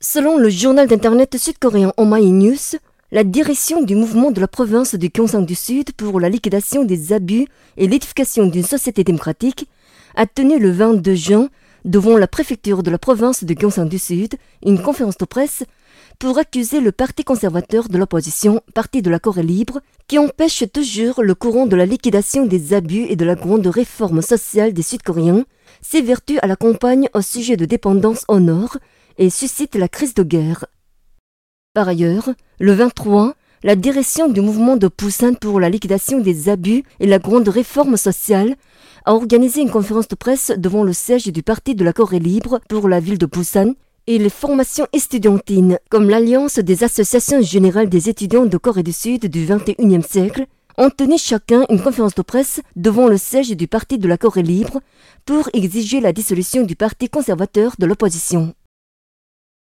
Selon le journal d'internet sud-coréen Omae News, la direction du mouvement de la province du Gyeongsang du Sud pour la liquidation des abus et l'édification d'une société démocratique a tenu le 22 juin devant la préfecture de la province du Gyeongsang du Sud une conférence de presse pour accuser le parti conservateur de l'opposition, Parti de la Corée libre, qui empêche toujours le courant de la liquidation des abus et de la grande réforme sociale des Sud-Coréens, s'évertue à la campagne au sujet de dépendance au nord et suscite la crise de guerre. Par ailleurs, le 23, la direction du mouvement de Busan pour la liquidation des abus et la grande réforme sociale a organisé une conférence de presse devant le siège du Parti de la Corée libre pour la ville de Busan et les formations estudiantines comme l'Alliance des associations générales des étudiants de Corée du Sud du XXIe siècle ont tenu chacun une conférence de presse devant le siège du Parti de la Corée libre pour exiger la dissolution du Parti conservateur de l'opposition.